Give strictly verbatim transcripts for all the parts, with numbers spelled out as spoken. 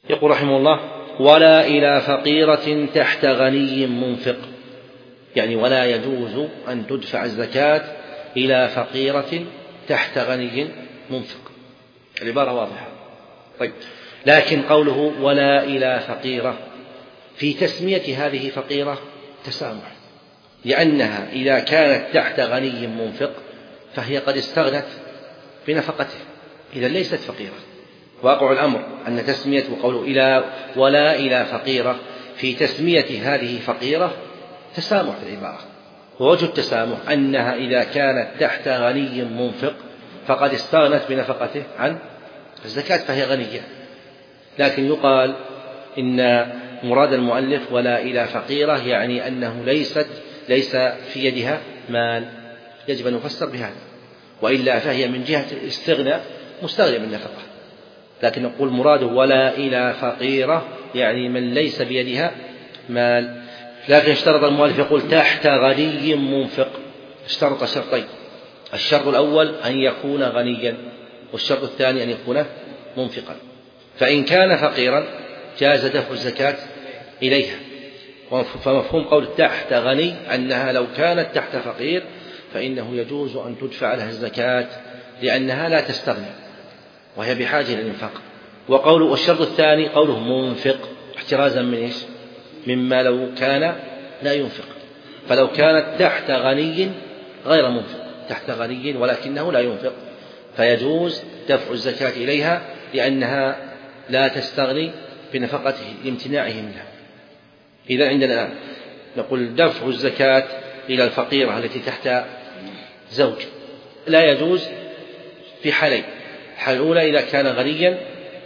يقول رحمه الله: ولا إلى فقيرة تحت غني منفق، يعني ولا يجوز أن تدفع الزكاة إلى فقيرة تحت غني منفق، العبارة واضحة. طيب، لكن قوله ولا إلى فقيرة، في تسمية هذه فقيرة تسامح، لأنها إذا كانت تحت غني منفق فهي قد استغنت بنفقته، إذا ليست فقيرة. واقع الأمر أن تسمية قوله إلى ولا إلى فقيرة في تسمية هذه فقيرة تسامح في العبارة، ووجه التسامح أنها إذا كانت تحت غني منفق فقد استغنت بنفقته عن الزكاة فهي غنية. لكن يقال إن مراد المؤلف ولا إلى فقيرة يعني أنه ليست ليس في يدها مال، يجب أن نفسر بهذا، وإلا فهي من جهة الاستغناء مستغنية بالنفقة. لكن نقول مراده ولا إلى فقيرة يعني من ليس بيدها مال. لكن اشترط المؤلف يقول تحت غني منفق، اشترط شرطين: الشرط الأول أن يكون غنيا، والشرط الثاني أن يكون منفقا. فإن كان فقيرا جاز دفع الزكاة إليها، فمفهوم قول تحت غني أنها لو كانت تحت فقير فإنه يجوز أن تدفع لها الزكاة لأنها لا تستغني وهي بحاجة إلى الإنفاق. وقوله والشرط الثاني قوله منفق احترازا من إيش؟ مما لو كان لا ينفق، فلو كانت تحت غني غير منفق، تحت غني ولكنه لا ينفق، فيجوز دفع الزكاة إليها لأنها لا تستغني بنفقته لامتناعه منها. إذا عندنا نقول دفع الزكاة إلى الفقيرة التي تحت زوج لا يجوز في حالين: الحالة الأولى إذا كان غنيا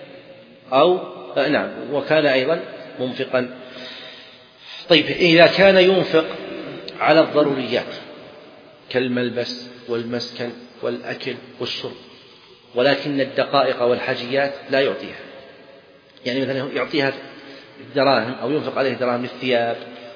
أو نعم وكان أيضا منفقا. طيب، إذا كان ينفق على الضروريات كالملبس والمسكن والأكل والشرب، ولكن الدقائق والحاجيات لا يعطيها، يعني مثلا يعطيها دراهم أو ينفق عليه دراهم للثياب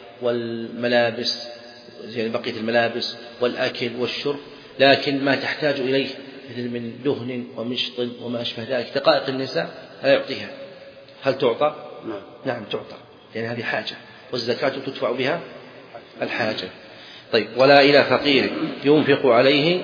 والملابس، يعني بقية الملابس والأكل والشرب، لكن ما تحتاج إليه مثل من دهن ومشط وما أشبه ذلك دقائق النساء لا يعطيها، هل تعطى؟ نعم, نعم تعطى، لأن يعني هذه حاجة والزكاة تدفع بها الحاجة. طيب، ولا إلى فقير ينفق عليه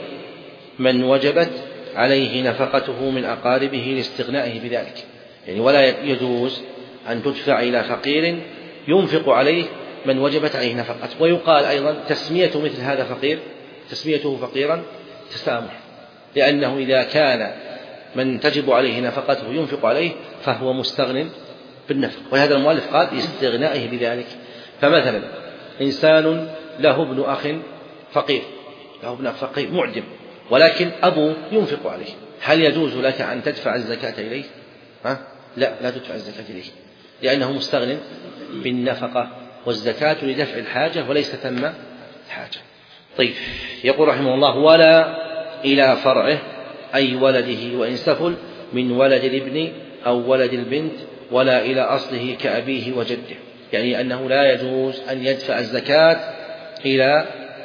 من وجبت عليه نفقته من أقاربه لاستغنائه بذلك، يعني ولا يجوز أن تدفع إلى فقير ينفق عليه من وجبت عليه نفقته. ويقال أيضا تسمية مثل هذا فقير تسميته فقيرا تسامح، لأنه إذا كان من تجب عليه نفقته ينفق عليه فهو مستغن بالنفق، ولهذا المؤلف قال لاستغنائه بذلك. فمثلا إنسان له ابن أخ فقير، له ابن أخ فقير معدم، ولكن أبوه ينفق عليه، هل يجوز لك أن تدفع الزكاة إليه؟ ها؟ لا، لا تدفع الزكاة إليه لأنه مستغن بالنفقة، والزكاة لدفع الحاجة وليس ثم حاجة. طيب، يقول رحمه الله: ولا إلى فرعه أي ولده وإن سفل من ولد الابن أو ولد البنت، ولا إلى أصله كأبيه وجده، يعني أنه لا يجوز أن يدفع الزكاة إلى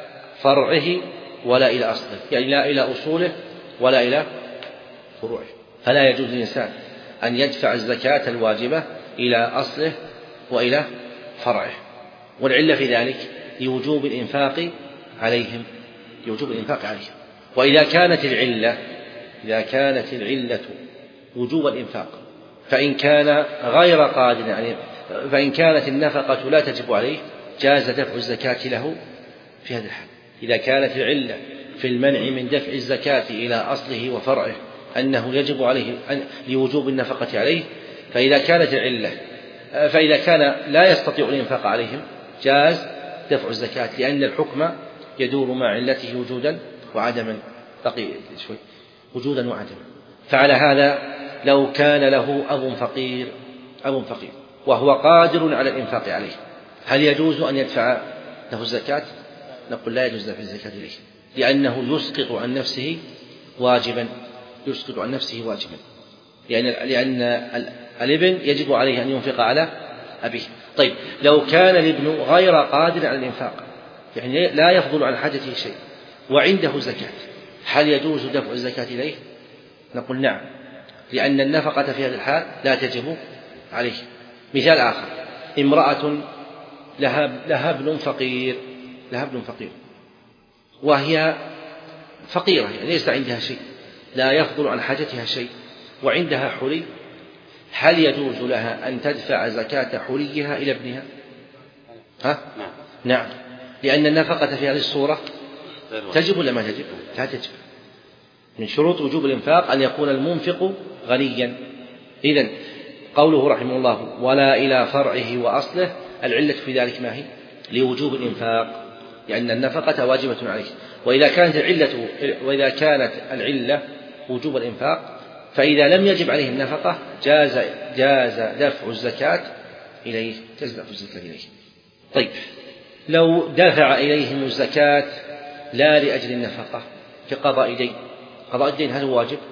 فرعه ولا إلى أصله، يعني لا إلى أصوله ولا إلى فروعه، فلا يجوز للإنسان أن يدفع الزكاة الواجبة إلى أصله وإلى فرعه. والعلة في ذلك لوجوب الإنفاق عليهم، لوجوب الإنفاق عليهم. وإذا كانت العلة إذا كانت العلة وجوب الإنفاق، فإن كان غير قادر يعني فإن كانت النفقة لا تجب عليه جاز دفع الزكاة له في هذا الحال. إذا كانت العلة في المنع من دفع الزكاة إلى أصله وفرعه أنه يجب عليه لوجوب النفقة عليه، فإذا كانت العلة فإذا كان لا يستطيع الإنفاق عليهم جاز دفع الزكاة، لأن الحكم يدور مع علته وجودا وعدما، بقي شوي وجودا وعدما. فعلى هذا لو كان له أب فقير أب فقير وهو قادر على الإنفاق عليه، هل يجوز أن يدفع له الزكاة؟ نقول لا يجوز دفع الزكاة إليه، لأنه يسقط عن نفسه واجبا يسقط عن نفسه واجبا لأن, لأن الابن يجب عليه أن ينفق على أبيه. طيب، لو كان الابن غير قادر على الإنفاق، يعني لا يفضل عن حاجته شيء وعنده زكاة، هل يجوز دفع الزكاة إليه؟ نقول نعم، لأن النفقة في هذا الحال لا تجب عليه. مثال آخر: امرأة لها, لها ابن فقير لها ابن فقير وهي فقيرة، يعني ليس عندها شيء، لا يفضل عن حاجتها شيء، وعندها حلي. هل يجوز لها أن تدفع زكاة حليها إلى ابنها؟ ها؟ نعم، لأن النفقة في هذه الصورة تجب ولا ما تجب؟ لا تجب. من شروط وجوب الإنفاق أن يكون المنفق غنيا. إذن قوله رحمه الله: ولا إلى فرعه وأصله، العلة في ذلك ما هي؟ لوجوب الإنفاق، لأن النفقة واجبة عليه. وإذا كانت العلة وإذا كانت العلة وجوب الإنفاق، فإذا لم يجب عليه النفقة جاز جاز دفع الزكاة إليه جاز دفع الزكاة إليه. طيب، لو دفع إليهم الزكاة لا لأجل النفقة في قضاء دين، قضاء الدين هل هو واجب؟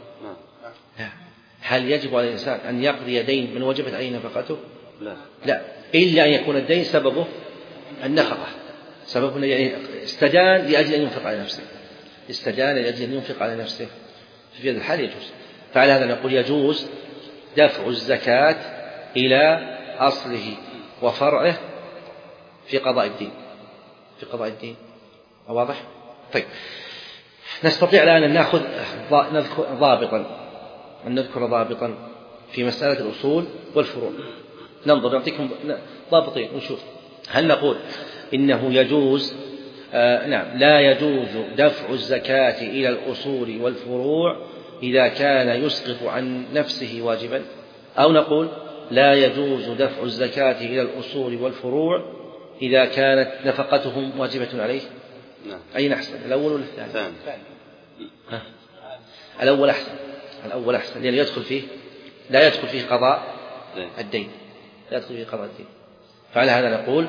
لا. هل يجب على الإنسان أن يقضي دين من وجبت عليه نفقته؟ لا. لا، إلا أن يكون الدين سببه النفقة، سببه يعني استدان لأجل أن ينفق على نفسه، استدان لأجل أن ينفق على نفسه، في هذا الحال يجوز. فعلى هذا نقول يجوز دفع الزكاة إلى أصله وفرعه في قضاء الدين، في قضاء الدين. واضح؟ طيب، نستطيع الآن أن نأخذ نذكر ضابطا أن نذكر ضابطا في مسألة الأصول والفروع. ننظر نعطيكم ضابطين ونشوف. هل نقول إنه يجوز آه نعم لا يجوز دفع الزكاة إلى الأصول والفروع إذا كان يسقط عن نفسه واجبا، أو نقول لا يجوز دفع الزكاة إلى الأصول والفروع إذا كانت نفقتهم واجبة عليه؟ نعم. أين أحسن، الأول ولا الثاني؟ ها؟ الأول أحسن، الأول أحسن، لأن يدخل فيه لا يدخل فيه قضاء الدين، لا يدخل فيه قضاء الدين. فعلى هذا نقول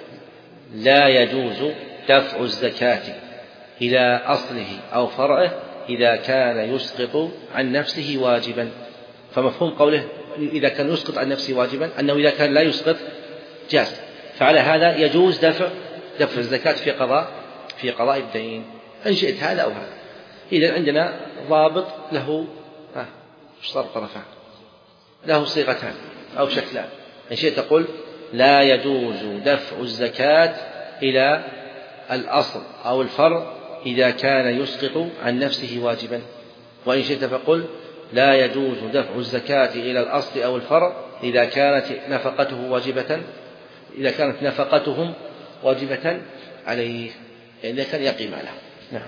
لا يجوز دفع الزكاة إلى أصله أو فرعه إذا كان يسقط عن نفسه واجبا. فمفهوم قوله إذا كان يسقط عن نفسه واجبا أنه إذا كان لا يسقط جاز. فعلى هذا يجوز دفع دفع الزكاة في قضاء في قضاء الدين، إن شئت هذا أو هذا. إذا عندنا ضابط له ها صار طرفان، له صيغتان أو شكلان. إن شئت تقول لا يجوز دفع الزكاة إلى الأصل أو الفرع إذا كان يسقط عن نفسه واجبا، وإن شئت فقل لا يجوز دفع الزكاة إلى الأصل أو الفرع إذا كانت نفقته واجبة إذا كانت نفقتهم واجبة عليه، يعني إذا كان يقي ماله. نعم.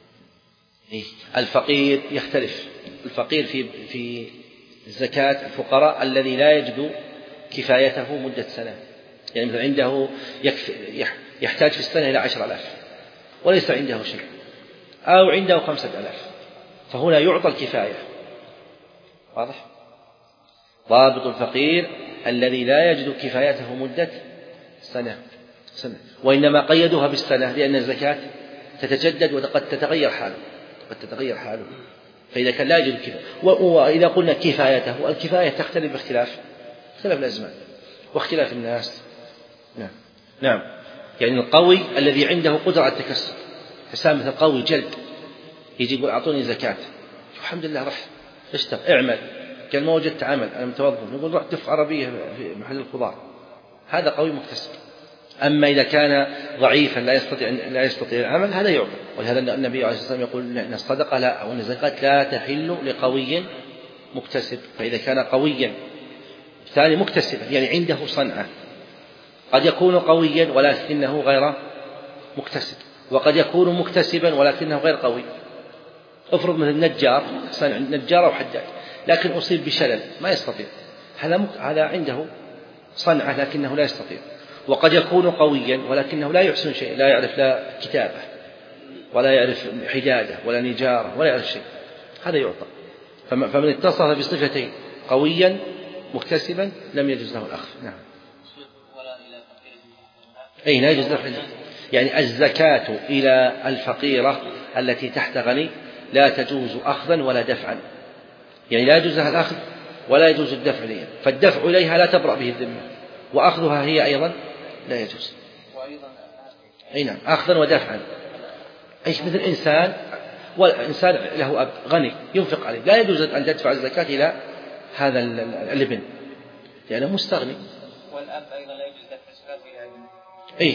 الفقير يختلف. الفقير في في الزكاة الفقراء الذي لا يجد كفايته مدة سنة، يعني مثلا عنده يحتاج في السنة إلى عشر آلاف وليس عنده شيء، أو عنده خمسة آلاف، فهنا يعطى الكفاية. واضح؟ ضابط الفقير الذي لا يجد كفايته مدة سنة سنة وإنما قيدوها بالسنة لأن الزكاة تتجدد وقد تتغير حاله قد تتغير حاله فإذا كان لا يجد كفاية. وإذا قلنا كفايته، الكفاية تختلف باختلاف اختلاف الأزمان واختلاف الناس. نعم نعم يعني القوي الذي عنده قدرة على التكسب، حسام مثل قوي جلد، يجي يقول أعطوني زكاة، الحمد لله رح اشتغل اعمل، قال ما وجدت عمل أنا متوظف، نقول روح دف عربية في محل الخضار، هذا قوي مكتسب. أما إذا كان ضعيفا لا يستطيع لا يستطيع العمل هذا يعطى. ولهذا النبي عليه الصلاة والسلام يقول أن الصدقة لا أو أن الزكاة لا تحل لقوي مكتسب. فإذا كان قويا ثاني مكتسبا يعني عنده صنعة، قد يكون قويا ولكنه غير مكتسب، وقد يكون مكتسبا ولكنه غير قوي. افرض مثل النجار صنع نجار أو حداد لكن أصيب بشلل ما يستطيع، هذا هذا عنده صنعة لكنه لا يستطيع. وقد يكون قويا ولكنه لا يحسن شيء، لا يعرف لا كتابة ولا يعرف حدادة ولا نجارة ولا يعرف شيء، هذا يعطى. فمن اتصف بصفتين قويا مكتسبا لم يجوز له الأخذ. نعم. أي لا يجوز له، يعني الزكاة إلى الفقيرة التي تحت غني لا تجوز أخذا ولا دفعا، يعني لا يجوز لها الأخذ ولا يجوز الدفع إليها، فالدفع إليها لا تبرأ به الذمة، وأخذها هي أيضا لا يجوز. أي نعم أخذا ودفعا. أيش مثل إنسان والإنسان له أب غني ينفق عليه، لا يجوز أن تدفع الزكاة إلى هذا الابن، لأنه مستغني. والأب أيضا لا يجوز دفع الزكاة إلى ابنه. إيه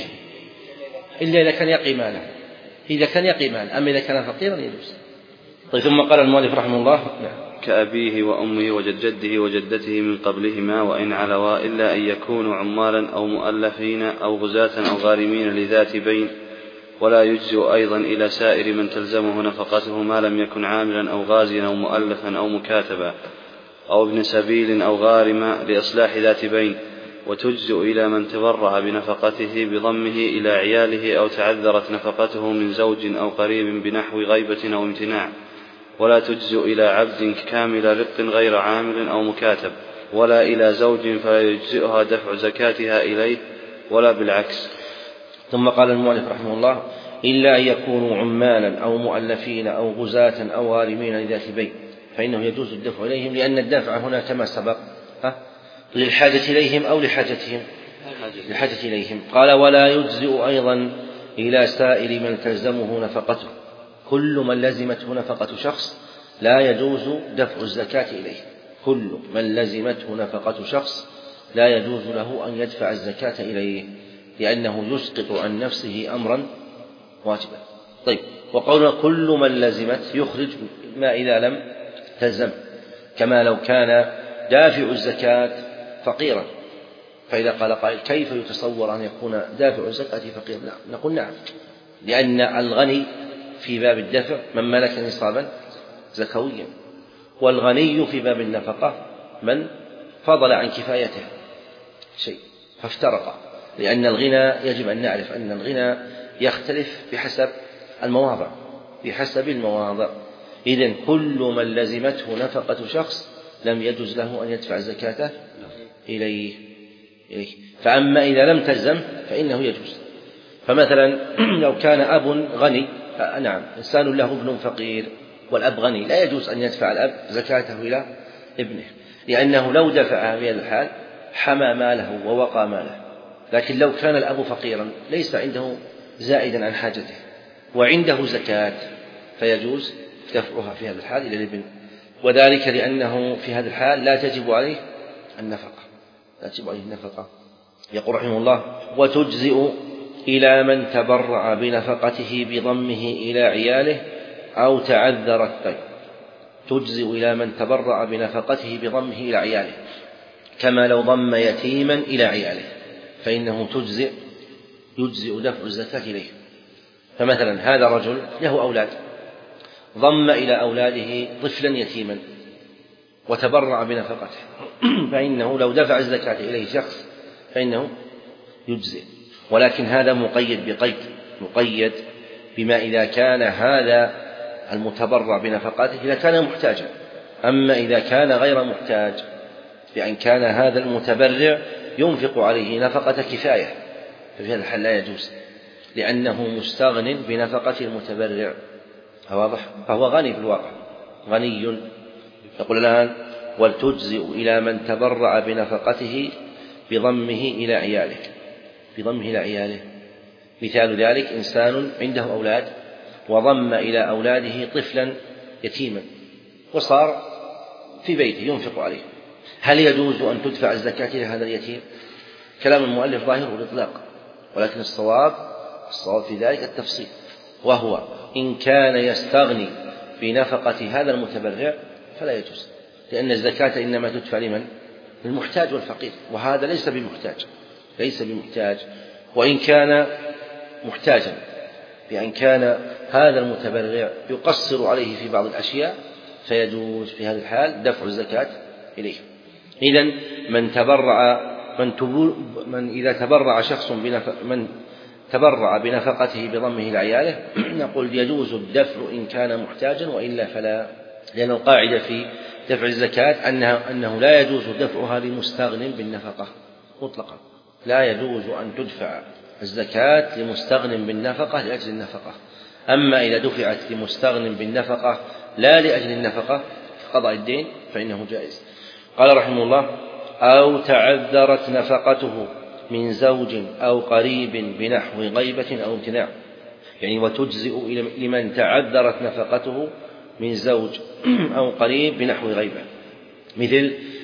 إلا إذا كان يقي ماله، إذا كان يقي ماله، أما إذا كان فقيرا يجوز. طيب ثم قال المؤلف رحمه الله: كأبيه وأمه وجد جده وجدته من قبلهما وإن علوا إلا أن يكونوا عمالا أو مؤلفين أو غزاة أو غارمين لذات بين، ولا يجزئ أيضا إلى سائر من تلزمه نفقته ما لم يكن عاملا أو غازيا أو مؤلفا أو مكاتبا أو ابن سبيل أو غارما لإصلاح ذات بين، وتجزئ إلى من تبرع بنفقته بضمه إلى عياله أو تعذرت نفقته من زوج أو قريب بنحو غيبة أو امتناع، ولا تجزئ إلى عبد كامل رق غير عامل أو مكاتب، ولا إلى زوج فلا يجزئها دفع زكاتها إليه ولا بالعكس. ثم قال المؤلف رحمه الله: إلا أن يكونوا عمالا أو مؤلفين أو غزاة أو غارمين لذات بين، فإنه يجوز الدفع إليهم، لأن الدفع هنا كما سبق للحاجة إليهم أو لحاجتهم لحاجة إليهم. قال: ولا يجزئ أيضا إلى سائر من تلزمه نفقته، كل من لزمته نفقة شخص لا يجوز دفع الزكاة إليه، كل من لزمته نفقة شخص لا يجوز له أن يدفع الزكاة إليه، لأنه يسقط عن نفسه أمرا واجبا. طيب، وقولنا كل من لزمت يخرج ما إذا لم تلزم، كما لو كان دافع الزكاة فقيرا، فإذا قال قائل: كيف يتصور أن يكون دافع الزكاة فقيرا؟ لا، نقول نعم، لأن الغني في باب الدفع من ملك نصابا زكويا، والغني في باب النفقة من فضل عن كفايته شيء، فافترق، لأن الغنى يجب أن نعرف أن الغنى يختلف بحسب المواضع بحسب المواضع إذن كل من لزمته نفقة شخص لم يجوز له أن يدفع زكاته إليه. فأما إذا لم تلزم فإنه يجوز. فمثلا لو كان أب غني، نعم، إنسان له ابن فقير والأب غني، لا يجوز أن يدفع الأب زكاته إلى ابنه، لأنه لو دفع في الحال حمى ماله ووقى ماله. لكن لو كان الأب فقيرا ليس عنده زائدا عن حاجته وعنده زكاة فيجوز دفعها في هذا الحال إلى الابن، وذلك لأنه في هذا الحال لا تجب عليه النفقة لا تجب عليه النفقة. يقول رحمه الله: وتجزئ إلى من تبرع بنفقته بضمه إلى عياله أو تعذر الطيب. تجزئ إلى من تبرع بنفقته بضمه إلى عياله، كما لو ضم يتيما إلى عياله فإنه تجزئ يجزئ دفع الزكاة إليه. فمثلا هذا رجل له أولاد، ضم إلى أولاده طفلا يتيما وتبرع بنفقته فإنه لو دفع الزكاة إليه شخص فإنه يجزئ، ولكن هذا مقيد بقيد مقيد بما إذا كان هذا المتبرع بنفقاته إذا كان محتاجا. أما إذا كان غير محتاج بأن كان هذا المتبرع ينفق عليه نفقة كفاية ففي هذا الحال لا يجوز، لأنه مستغن بنفقة المتبرع. واضح؟ فهو غني في الواقع، غني. يقول الآن: ولتجزئ إلى من تبرع بنفقته بضمه إلى عياله بضمه إلى عياله مثال ذلك: إنسان عنده أولاد وضم إلى أولاده طفلا يتيما وصار في بيته ينفق عليه، هل يجوز أن تدفع الزكاة إلى هذا اليتيم؟ كلام المؤلف ظاهره الإطلاق، ولكن الصواب الصواب في ذلك التفصيل، وهو إن كان يستغني بنفقة هذا المتبرع فلا يجوز، لأن الزكاة إنما تدفع لمن؟ للمحتاج والفقير، وهذا ليس بمحتاج ليس بمحتاج وإن كان محتاجا، بأن كان هذا المتبرع يقصر عليه في بعض الأشياء فيجوز في هذا الحال دفع الزكاة إليه. إذن من تبرع من, من إذا تبرع شخص بنفق من تبرع بنفقته بضمه لعياله نقول يجوز الدفع إن كان محتاجا، وإلا فلا، لأن القاعدة في دفع الزكاة أنه, أنه لا يجوز دفعها لمستغن بالنفقة مطلقا، لا يجوز أن تدفع الزكاة لمستغن بالنفقة لأجل النفقة. أما إذا دفعت لمستغن بالنفقة لا لأجل النفقة قضاء الدين فإنه جائز. قال رحمه الله: أو تعذرت نفقته من زوج أو قريب بنحو غيبة أو امتناع، يعني وتجزئ لمن تعذرت نفقته من زوج أو قريب بنحو غيبة، مثل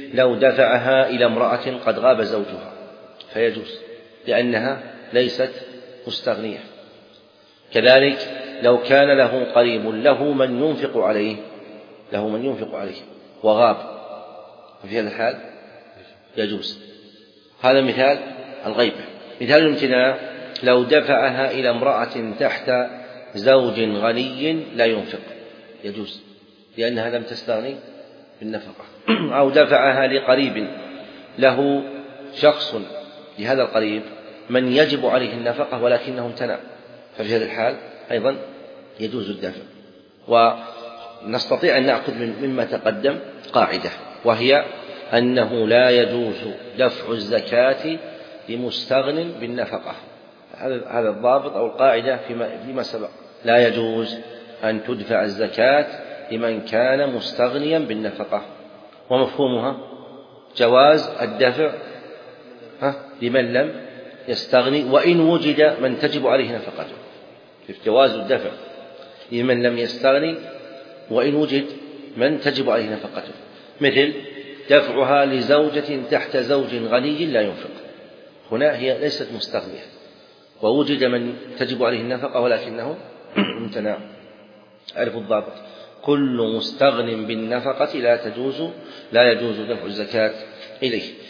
لو دفعها إلى امرأة قد غاب زوجها فيجوز لأنها ليست مستغنية. كذلك لو كان له قريب له من ينفق عليه له من ينفق عليه وغاب ففي هذا الحال يجوز. هذا مثال الغيبة. مثال الامتناع لو دفعها إلى امرأة تحت زوج غني لا ينفق يجوز لأنها لم تستغني بالنفقة. أو دفعها لقريب له شخص لهذا القريب من يجب عليه النفقة ولكنه امتنع ففي هذا الحال أيضا يجوز الدفع. ونستطيع أن نأخذ مما تقدم قاعدة وهي أنه لا يجوز دفع الزكاة لمستغن بالنفقة. هذا الضابط أو القاعدة فيما, فيما سبق لا يجوز أن تدفع الزكاة لمن كان مستغنيا بالنفقة. ومفهومها جواز الدفع لمن لم يستغني وإن وجد من تجب عليه نفقته. جواز الدفع لمن لم يستغني وإن وجد من تجب عليه نفقته، مثل دفعها لزوجة تحت زوج غني لا ينفق. هنا هي ليست مستغنية ووجد من تجب عليه النفقة ولكنه امتنع. أعرف الضابط: كل مستغن بالنفقة لا تجوز لا يجوز دفع الزكاة إليه.